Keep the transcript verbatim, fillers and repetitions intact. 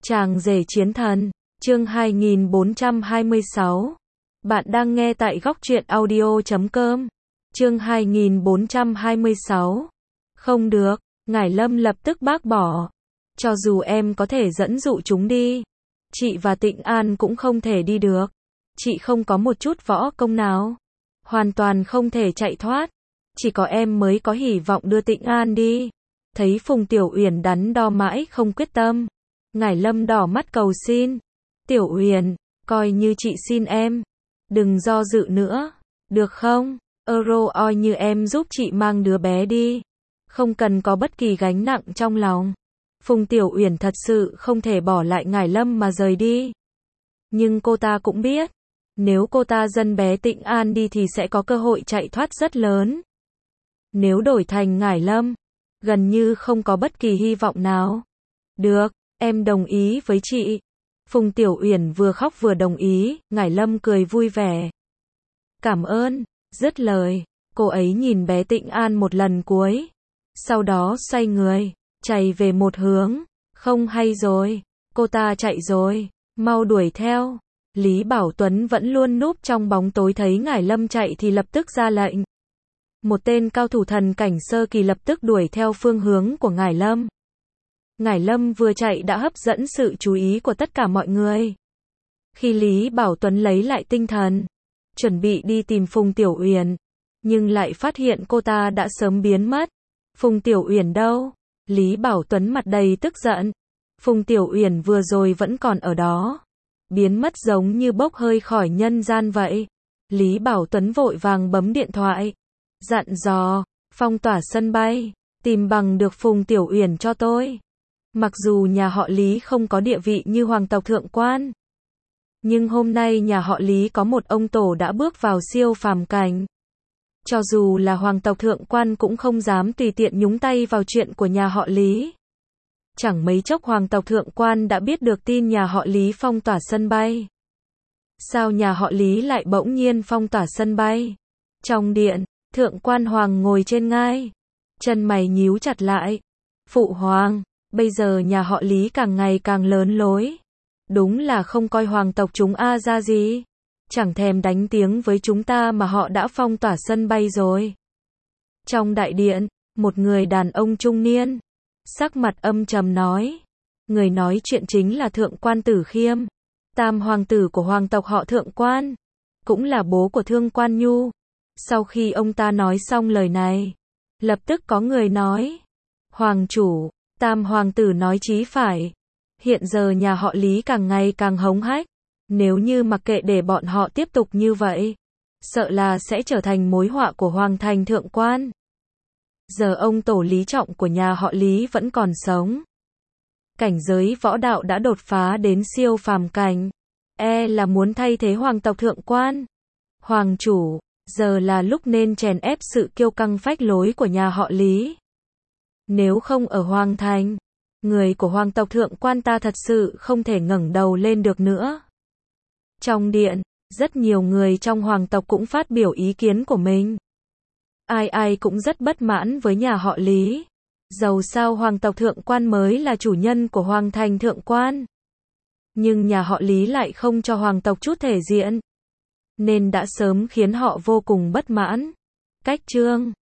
Chàng rể chiến thần, chương hai nghìn bốn trăm hai mươi sáu. Bạn đang nghe tại góc truyện audio chấm com. Chương hai nghìn bốn trăm hai mươi sáu. Không được, Ngải Lâm lập tức bác bỏ. Cho dù em có thể dẫn dụ chúng đi, chị và Tịnh An cũng không thể đi được. Chị không có một chút võ công nào, hoàn toàn không thể chạy thoát. Chỉ có em mới có hy vọng đưa Tịnh An đi. Thấy Phùng Tiểu Uyển đắn đo mãi không quyết tâm, Ngải Lâm đỏ mắt cầu xin. Tiểu Uyển, coi như chị xin em, đừng do dự nữa, được không? Euro oi như em giúp chị mang đứa bé đi, không cần có bất kỳ gánh nặng trong lòng. Phùng Tiểu Uyển thật sự không thể bỏ lại Ngải Lâm mà rời đi. Nhưng cô ta cũng biết, nếu cô ta dẫn bé Tịnh An đi thì sẽ có cơ hội chạy thoát rất lớn. Nếu đổi thành Ngải Lâm, gần như không có bất kỳ hy vọng nào. Được, em đồng ý với chị. Phùng Tiểu Uyển vừa khóc vừa đồng ý, Ngải Lâm cười vui vẻ. Cảm ơn, dứt lời, cô ấy nhìn bé Tịnh An một lần cuối. Sau đó xoay người, chạy về một hướng. Không hay rồi, cô ta chạy rồi, mau đuổi theo. Lý Bảo Tuấn vẫn luôn núp trong bóng tối, thấy Ngải Lâm chạy thì lập tức ra lệnh. Một tên cao thủ thần cảnh sơ kỳ lập tức đuổi theo phương hướng của Ngải Lâm. Ngải Lâm vừa chạy đã hấp dẫn sự chú ý của tất cả mọi người. Khi Lý Bảo Tuấn lấy lại tinh thần, chuẩn bị đi tìm Phùng Tiểu Uyển, nhưng lại phát hiện cô ta đã sớm biến mất. Phùng Tiểu Uyển đâu? Lý Bảo Tuấn mặt đầy tức giận. Phùng Tiểu Uyển vừa rồi vẫn còn ở đó, biến mất giống như bốc hơi khỏi nhân gian vậy. Lý Bảo Tuấn vội vàng bấm điện thoại, dặn dò, phong tỏa sân bay, tìm bằng được Phùng Tiểu Uyển cho tôi. Mặc dù nhà họ Lý không có địa vị như hoàng tộc thượng quan, nhưng hôm nay nhà họ Lý có một ông tổ đã bước vào siêu phàm cảnh. Cho dù là hoàng tộc thượng quan cũng không dám tùy tiện nhúng tay vào chuyện của nhà họ Lý. Chẳng mấy chốc hoàng tộc thượng quan đã biết được tin nhà họ Lý phong tỏa sân bay. Sao nhà họ Lý lại bỗng nhiên phong tỏa sân bay? Trong điện, thượng quan Hoàng ngồi trên ngai, chân mày nhíu chặt lại. Phụ hoàng, bây giờ nhà họ Lý càng ngày càng lớn lối. Đúng là không coi hoàng tộc chúng a ra gì. Chẳng thèm đánh tiếng với chúng ta mà họ đã phong tỏa sân bay rồi. Trong đại điện, một người đàn ông trung niên, sắc mặt âm trầm nói. Người nói chuyện chính là thượng quan Tử Khiêm, tam hoàng tử của hoàng tộc họ Thượng quan, cũng là bố của Thương Quan Nhu. Sau khi ông ta nói xong lời này, lập tức có người nói. Hoàng chủ, tam hoàng tử nói chí phải. Hiện giờ nhà họ Lý càng ngày càng hống hách. Nếu như mặc kệ để bọn họ tiếp tục như vậy, sợ là sẽ trở thành mối họa của hoàng thành thượng quan. Giờ ông tổ Lý Trọng của nhà họ Lý vẫn còn sống. Cảnh giới võ đạo đã đột phá đến siêu phàm cảnh. E là muốn thay thế hoàng tộc thượng quan. Hoàng chủ, giờ là lúc nên chèn ép sự kiêu căng phách lối của nhà họ Lý. Nếu không ở hoàng thành, người của hoàng tộc thượng quan ta thật sự không thể ngẩng đầu lên được nữa. Trong điện, rất nhiều người trong hoàng tộc cũng phát biểu ý kiến của mình. Ai ai cũng rất bất mãn với nhà họ Lý. Dầu sao hoàng tộc thượng quan mới là chủ nhân của hoàng thành thượng quan. Nhưng nhà họ Lý lại không cho hoàng tộc chút thể diện, nên đã sớm khiến họ vô cùng bất mãn. Cách chương